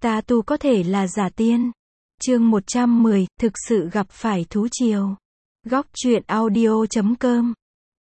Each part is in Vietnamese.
Ta tu có thể là giả tiên. Chương 110, thực sự gặp phải thú triều. Góc truyện audio.com.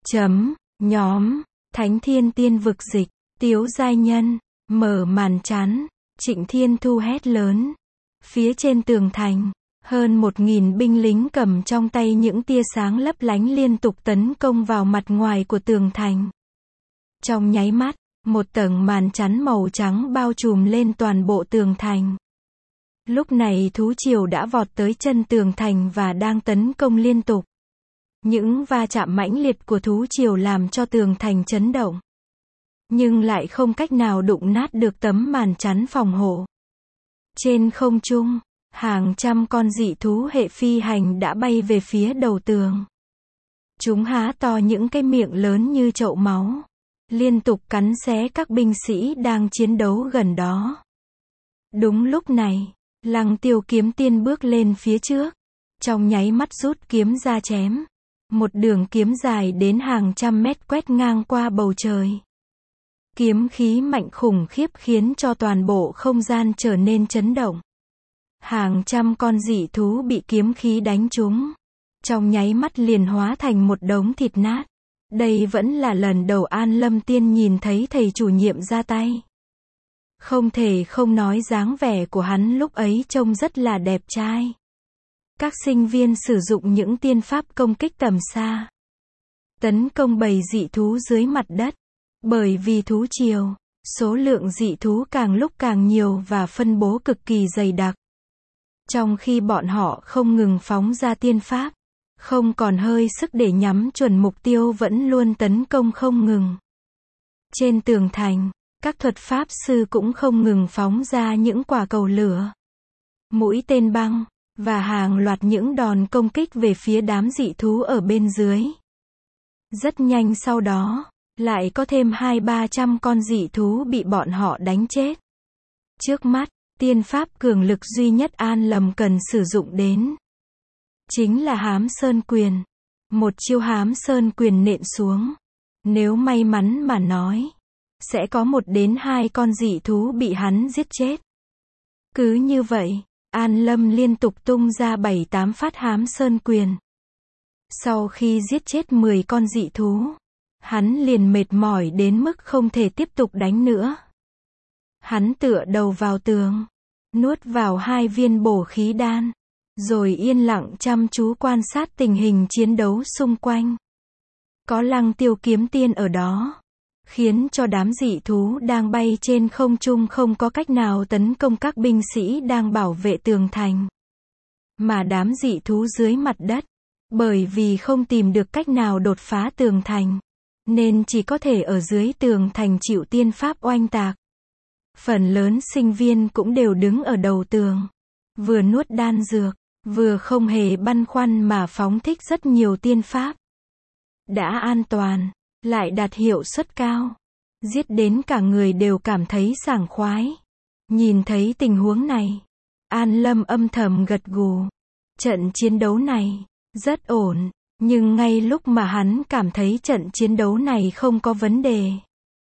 Nhóm, Thánh Thiên Tiên Vực Dịch, Tiếu Giai Nhân, mở màn chán, Trịnh Thiên Thu hét lớn. Phía trên tường thành, hơn 1000 binh lính cầm trong tay những tia sáng lấp lánh liên tục tấn công vào mặt ngoài của tường thành. Trong nháy mắt, một tầng màn chắn màu trắng bao trùm lên toàn bộ tường thành. Lúc này thú triều đã vọt tới chân tường thành và đang tấn công liên tục. Những va chạm mãnh liệt của thú triều làm cho tường thành chấn động, nhưng lại không cách nào đụng nát được tấm màn chắn phòng hộ. Trên không trung, hàng trăm con dị thú hệ phi hành đã bay về phía đầu tường. Chúng há to những cái miệng lớn như chậu máu, liên tục cắn xé các binh sĩ đang chiến đấu gần đó. Đúng lúc này, Lăng Tiêu kiếm tiên bước lên phía trước, trong nháy mắt rút kiếm ra chém. Một đường kiếm dài đến hàng trăm mét quét ngang qua bầu trời. Kiếm khí mạnh khủng khiếp khiến cho toàn bộ không gian trở nên chấn động. Hàng trăm con dị thú bị kiếm khí đánh trúng, trong nháy mắt liền hóa thành một đống thịt nát. Đây vẫn là lần đầu An Lâm Tiên nhìn thấy thầy chủ nhiệm ra tay. Không thể không nói dáng vẻ của hắn lúc ấy trông rất là đẹp trai. Các sinh viên sử dụng những tiên pháp công kích tầm xa, tấn công bầy dị thú dưới mặt đất. Bởi vì thú triều, số lượng dị thú càng lúc càng nhiều và phân bố cực kỳ dày đặc. Trong khi bọn họ không ngừng phóng ra tiên pháp, không còn hơi sức để nhắm chuẩn mục tiêu vẫn luôn tấn công không ngừng. Trên tường thành, các thuật pháp sư cũng không ngừng phóng ra những quả cầu lửa, mũi tên băng, và hàng loạt những đòn công kích về phía đám dị thú ở bên dưới. Rất nhanh sau đó, lại có thêm 200-300 con dị thú bị bọn họ đánh chết. Trước mắt, tiên pháp cường lực duy nhất An Lâm cần sử dụng đến chính là Hám Sơn Quyền. Một chiêu Hám Sơn Quyền nện xuống, nếu may mắn mà nói, sẽ có 1 đến 2 con dị thú bị hắn giết chết. Cứ như vậy, An Lâm liên tục tung ra 7-8 phát Hám Sơn Quyền. Sau khi giết chết 10 con dị thú, hắn liền mệt mỏi đến mức không thể tiếp tục đánh nữa. Hắn tựa đầu vào tường, nuốt vào 2 viên bổ khí đan, rồi yên lặng chăm chú quan sát tình hình chiến đấu xung quanh. Có Lăng Tiêu kiếm tiên ở đó, khiến cho đám dị thú đang bay trên không trung không có cách nào tấn công các binh sĩ đang bảo vệ tường thành. Mà đám dị thú dưới mặt đất, bởi vì không tìm được cách nào đột phá tường thành, nên chỉ có thể ở dưới tường thành chịu tiên pháp oanh tạc. Phần lớn sinh viên cũng đều đứng ở đầu tường, vừa nuốt đan dược, vừa không hề băn khoăn mà phóng thích rất nhiều tiên pháp. Đã an toàn, lại đạt hiệu suất cao, giết đến cả người đều cảm thấy sảng khoái. Nhìn thấy tình huống này, An Lâm âm thầm gật gù. Trận chiến đấu này rất ổn, nhưng ngay lúc mà hắn cảm thấy trận chiến đấu này không có vấn đề,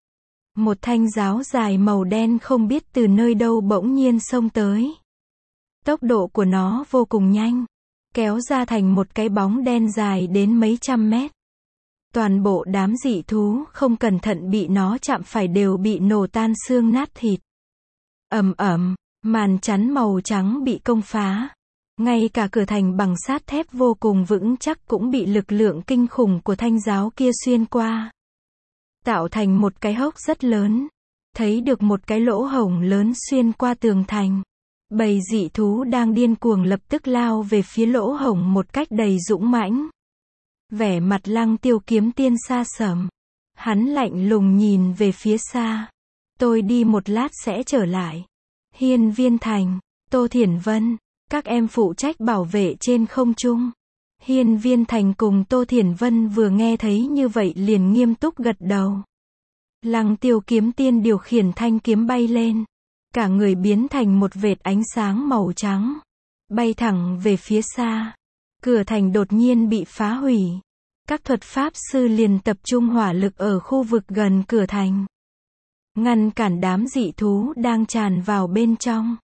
một thanh giáo dài màu đen không biết từ nơi đâu bỗng nhiên xông tới. Tốc độ của nó vô cùng nhanh, kéo ra thành một cái bóng đen dài đến mấy trăm mét. Toàn bộ đám dị thú không cẩn thận bị nó chạm phải đều bị nổ tan xương nát thịt. Ầm ầm, màn chắn màu trắng bị công phá. Ngay cả cửa thành bằng sắt thép vô cùng vững chắc cũng bị lực lượng kinh khủng của thanh giáo kia xuyên qua, tạo thành một cái hốc rất lớn. Thấy được một cái lỗ hổng lớn xuyên qua tường thành. Bầy dị thú đang điên cuồng lập tức lao về phía lỗ hổng một cách đầy dũng mãnh. Vẻ mặt Lăng Tiêu kiếm tiên xa sầm. Hắn lạnh lùng nhìn về phía xa. Tôi đi một lát sẽ trở lại. Hiên Viên Thành, Tô Thiển Vân, các em phụ trách bảo vệ trên không trung. Hiên Viên Thành cùng Tô Thiển Vân vừa nghe thấy như vậy liền nghiêm túc gật đầu. Lăng Tiêu kiếm tiên điều khiển thanh kiếm bay lên. Cả người biến thành một vệt ánh sáng màu trắng, bay thẳng về phía xa. Cửa thành đột nhiên bị phá hủy. Các thuật pháp sư liền tập trung hỏa lực ở khu vực gần cửa thành, ngăn cản đám dị thú đang tràn vào bên trong.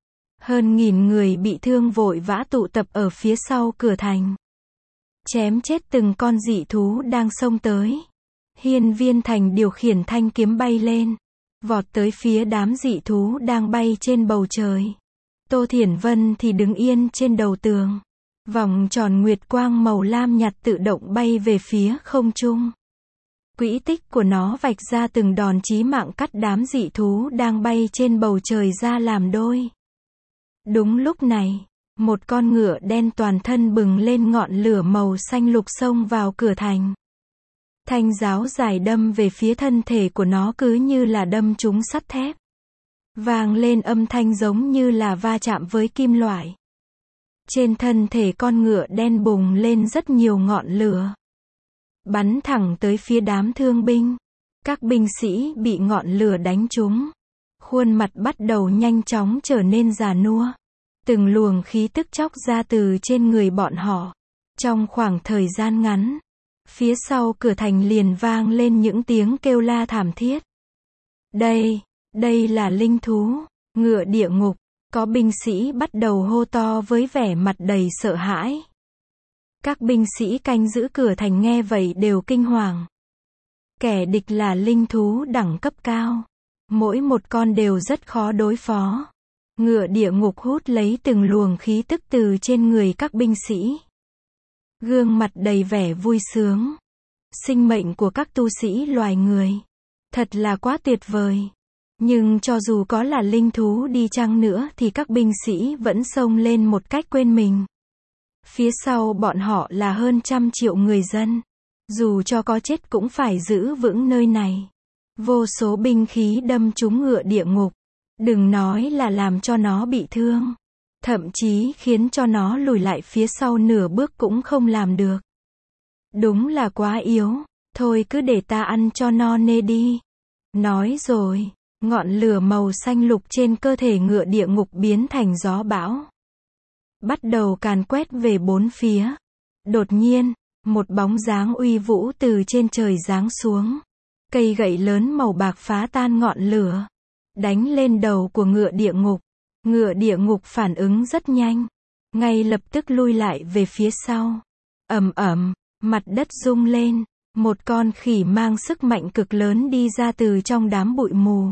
Hơn 1000 người bị thương vội vã tụ tập ở phía sau cửa thành. Chém chết từng con dị thú đang xông tới. Hiên Viên Thành điều khiển thanh kiếm bay lên, vọt tới phía đám dị thú đang bay trên bầu trời. Tô Thiển Vân thì đứng yên trên đầu tường. Vòng tròn nguyệt quang màu lam nhạt tự động bay về phía không trung. Quỹ tích của nó vạch ra từng đòn chí mạng cắt đám dị thú đang bay trên bầu trời ra làm đôi. Đúng lúc này, một con ngựa đen toàn thân bừng lên ngọn lửa màu xanh lục xông vào cửa thành. Thanh giáo dài đâm về phía thân thể của nó cứ như là đâm trúng sắt thép. Vang lên âm thanh giống như là va chạm với kim loại. Trên thân thể con ngựa đen bùng lên rất nhiều ngọn lửa. Bắn thẳng tới phía đám thương binh. Các binh sĩ bị ngọn lửa đánh trúng. Khuôn mặt bắt đầu nhanh chóng trở nên già nua. Từng luồng khí tức chóc ra từ trên người bọn họ. Trong khoảng thời gian ngắn, phía sau cửa thành liền vang lên những tiếng kêu la thảm thiết. Đây là linh thú, ngựa địa ngục. Có binh sĩ bắt đầu hô to với vẻ mặt đầy sợ hãi. Các binh sĩ canh giữ cửa thành nghe vậy đều kinh hoàng. Kẻ địch là linh thú đẳng cấp cao. Mỗi một con đều rất khó đối phó. Ngựa địa ngục hút lấy từng luồng khí tức từ trên người các binh sĩ. Gương mặt đầy vẻ vui sướng. Sinh mệnh của các tu sĩ loài người. Thật là quá tuyệt vời. Nhưng cho dù có là linh thú đi chăng nữa thì các binh sĩ vẫn xông lên một cách quên mình. Phía sau bọn họ là hơn 100 triệu người dân. Dù cho có chết cũng phải giữ vững nơi này. Vô số binh khí đâm trúng ngựa địa ngục. Đừng nói là làm cho nó bị thương. Thậm chí khiến cho nó lùi lại phía sau nửa bước cũng không làm được. Đúng là quá yếu. Thôi cứ để ta ăn cho no nê đi. Nói rồi, ngọn lửa màu xanh lục trên cơ thể ngựa địa ngục biến thành gió bão. Bắt đầu càn quét về bốn phía. Đột nhiên, một bóng dáng uy vũ từ trên trời giáng xuống. Cây gậy lớn màu bạc phá tan ngọn lửa. Đánh lên đầu của ngựa địa ngục. Ngựa địa ngục phản ứng rất nhanh. Ngay lập tức lui lại về phía sau. Ầm ầm, mặt đất rung lên. Một con khỉ mang sức mạnh cực lớn đi ra từ trong đám bụi mù.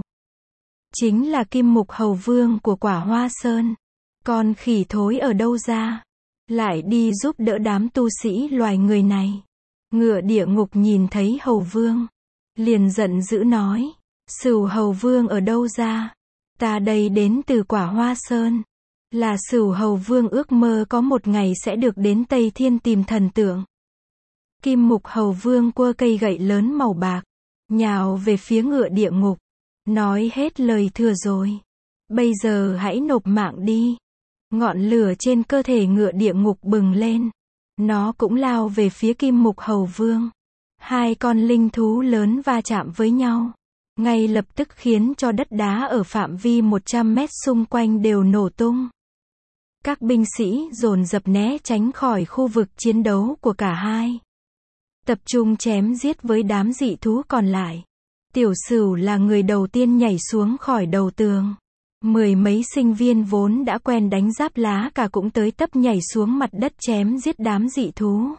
Chính là Kim Mục Hầu Vương của Quả Hoa Sơn. Con khỉ thối ở đâu ra? Lại đi giúp đỡ đám tu sĩ loài người này. Ngựa địa ngục nhìn thấy Hầu Vương. Liền giận dữ nói. Sửu Hầu Vương ở đâu ra? Ta đây đến từ Quả Hoa Sơn. Là Sửu Hầu Vương ước mơ có một ngày sẽ được đến Tây Thiên tìm thần tượng. Kim Mục Hầu Vương quơ cây gậy lớn màu bạc. Nhào về phía ngựa địa ngục. Nói hết lời thừa rồi. Bây giờ hãy nộp mạng đi. Ngọn lửa trên cơ thể ngựa địa ngục bừng lên. Nó cũng lao về phía Kim Mục Hầu Vương. Hai con linh thú lớn va chạm với nhau. Ngay lập tức khiến cho đất đá ở phạm vi 100 mét xung quanh đều nổ tung. Các binh sĩ dồn dập né tránh khỏi khu vực chiến đấu của cả hai. Tập trung chém giết với đám dị thú còn lại. Tiểu Sửu là người đầu tiên nhảy xuống khỏi đầu tường. Mười mấy sinh viên vốn đã quen đánh giáp lá cả cũng tới tấp nhảy xuống mặt đất chém giết đám dị thú.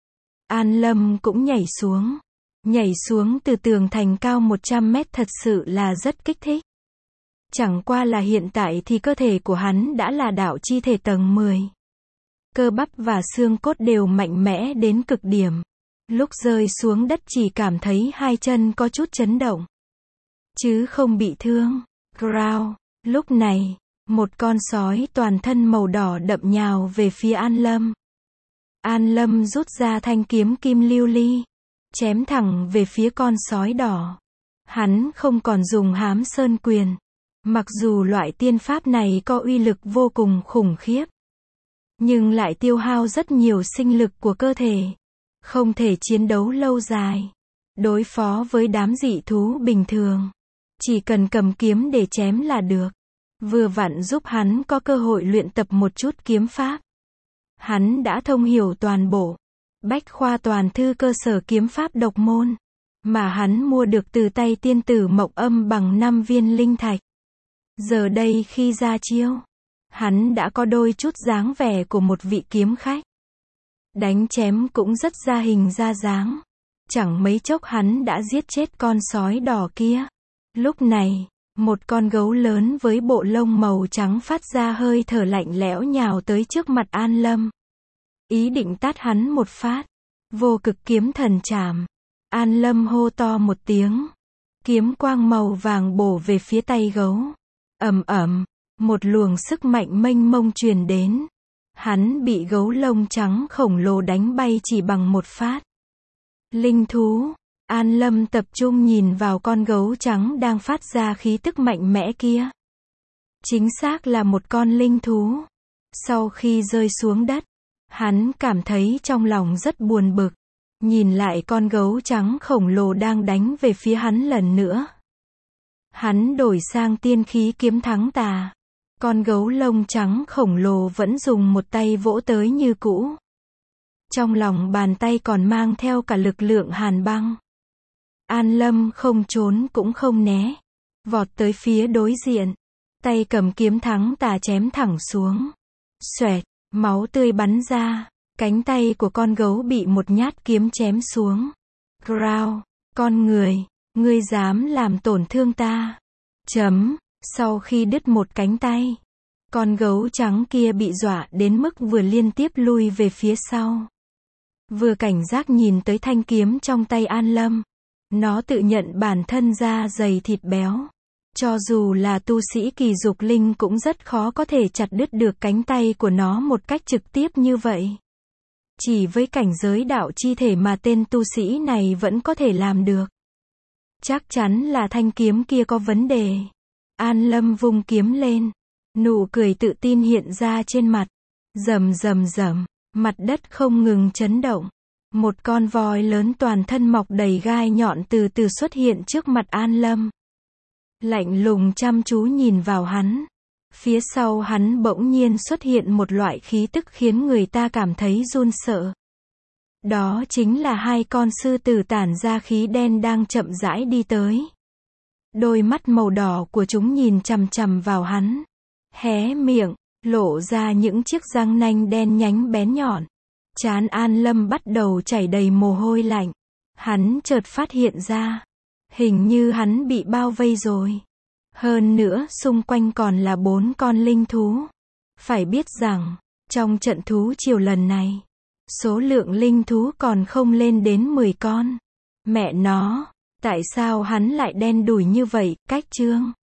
An Lâm cũng nhảy xuống. Nhảy xuống từ tường thành cao 100 mét thật sự là rất kích thích. Chẳng qua là hiện tại thì cơ thể của hắn đã là đạo chi thể tầng 10. Cơ bắp và xương cốt đều mạnh mẽ đến cực điểm. Lúc rơi xuống đất chỉ cảm thấy hai chân có chút chấn động. Chứ không bị thương. Growl. Lúc này, một con sói toàn thân màu đỏ đậm nhào về phía An Lâm. An Lâm rút ra thanh kiếm kim lưu ly. Chém thẳng về phía con sói đỏ. Hắn không còn dùng Hám Sơn Quyền. Mặc dù loại tiên pháp này có uy lực vô cùng khủng khiếp. Nhưng lại tiêu hao rất nhiều sinh lực của cơ thể. Không thể chiến đấu lâu dài. Đối phó với đám dị thú bình thường. Chỉ cần cầm kiếm để chém là được. Vừa vặn giúp hắn có cơ hội luyện tập một chút kiếm pháp. Hắn đã thông hiểu toàn bộ Bách khoa toàn thư cơ sở kiếm pháp độc môn. Mà hắn mua được từ tay tiên tử Mộc Âm bằng 5 viên linh thạch. Giờ đây khi ra chiêu. Hắn đã có đôi chút dáng vẻ của một vị kiếm khách. Đánh chém cũng rất ra hình ra dáng. Chẳng mấy chốc hắn đã giết chết con sói đỏ kia. Lúc này, một con gấu lớn với bộ lông màu trắng phát ra hơi thở lạnh lẽo nhào tới trước mặt An Lâm. Ý định tát hắn một phát. Vô cực kiếm thần trảm. An Lâm hô to một tiếng. Kiếm quang màu vàng bổ về phía tay gấu. Ầm ầm, một luồng sức mạnh mênh mông truyền đến. Hắn bị gấu lông trắng khổng lồ đánh bay chỉ bằng một phát. Linh thú. An Lâm tập trung nhìn vào con gấu trắng đang phát ra khí tức mạnh mẽ kia. Chính xác là một con linh thú. Sau khi rơi xuống đất, hắn cảm thấy trong lòng rất buồn bực. Nhìn lại con gấu trắng khổng lồ đang đánh về phía hắn lần nữa. Hắn đổi sang tiên khí kiếm thắng tà. Con gấu lông trắng khổng lồ vẫn dùng một tay vỗ tới như cũ. Trong lòng bàn tay còn mang theo cả lực lượng hàn băng. An Lâm không trốn cũng không né. Vọt tới phía đối diện. Tay cầm kiếm thắng tà chém thẳng xuống. Xoẹt, máu tươi bắn ra. Cánh tay của con gấu bị một nhát kiếm chém xuống. Growl, con người, ngươi dám làm tổn thương ta. Sau khi đứt một cánh tay, con gấu trắng kia bị dọa đến mức vừa liên tiếp lui về phía sau. Vừa cảnh giác nhìn tới thanh kiếm trong tay An Lâm. Nó tự nhận bản thân da dày thịt béo. Cho dù là tu sĩ kỳ dục linh cũng rất khó có thể chặt đứt được cánh tay của nó một cách trực tiếp như vậy. Chỉ với cảnh giới đạo chi thể mà tên tu sĩ này vẫn có thể làm được. Chắc chắn là thanh kiếm kia có vấn đề. An Lâm vung kiếm lên. Nụ cười tự tin hiện ra trên mặt. Rầm rầm rầm, mặt đất không ngừng chấn động. Một con voi lớn toàn thân mọc đầy gai nhọn từ từ xuất hiện trước mặt An Lâm. Lạnh lùng chăm chú nhìn vào hắn. Phía sau hắn bỗng nhiên xuất hiện một loại khí tức khiến người ta cảm thấy run sợ. Đó chính là hai con sư tử tản ra khí đen đang chậm rãi đi tới. Đôi mắt màu đỏ của chúng nhìn chằm chằm vào hắn. Hé miệng, lộ ra những chiếc răng nanh đen nhánh bén nhọn. Trán An Lâm bắt đầu chảy đầy mồ hôi lạnh. Hắn chợt phát hiện ra. Hình như hắn bị bao vây rồi. Hơn nữa xung quanh còn là 4 con linh thú. Phải biết rằng, trong trận thú triều lần này, số lượng linh thú còn không lên đến 10 con. Mẹ nó, tại sao hắn lại đen đủi như vậy, cách chương.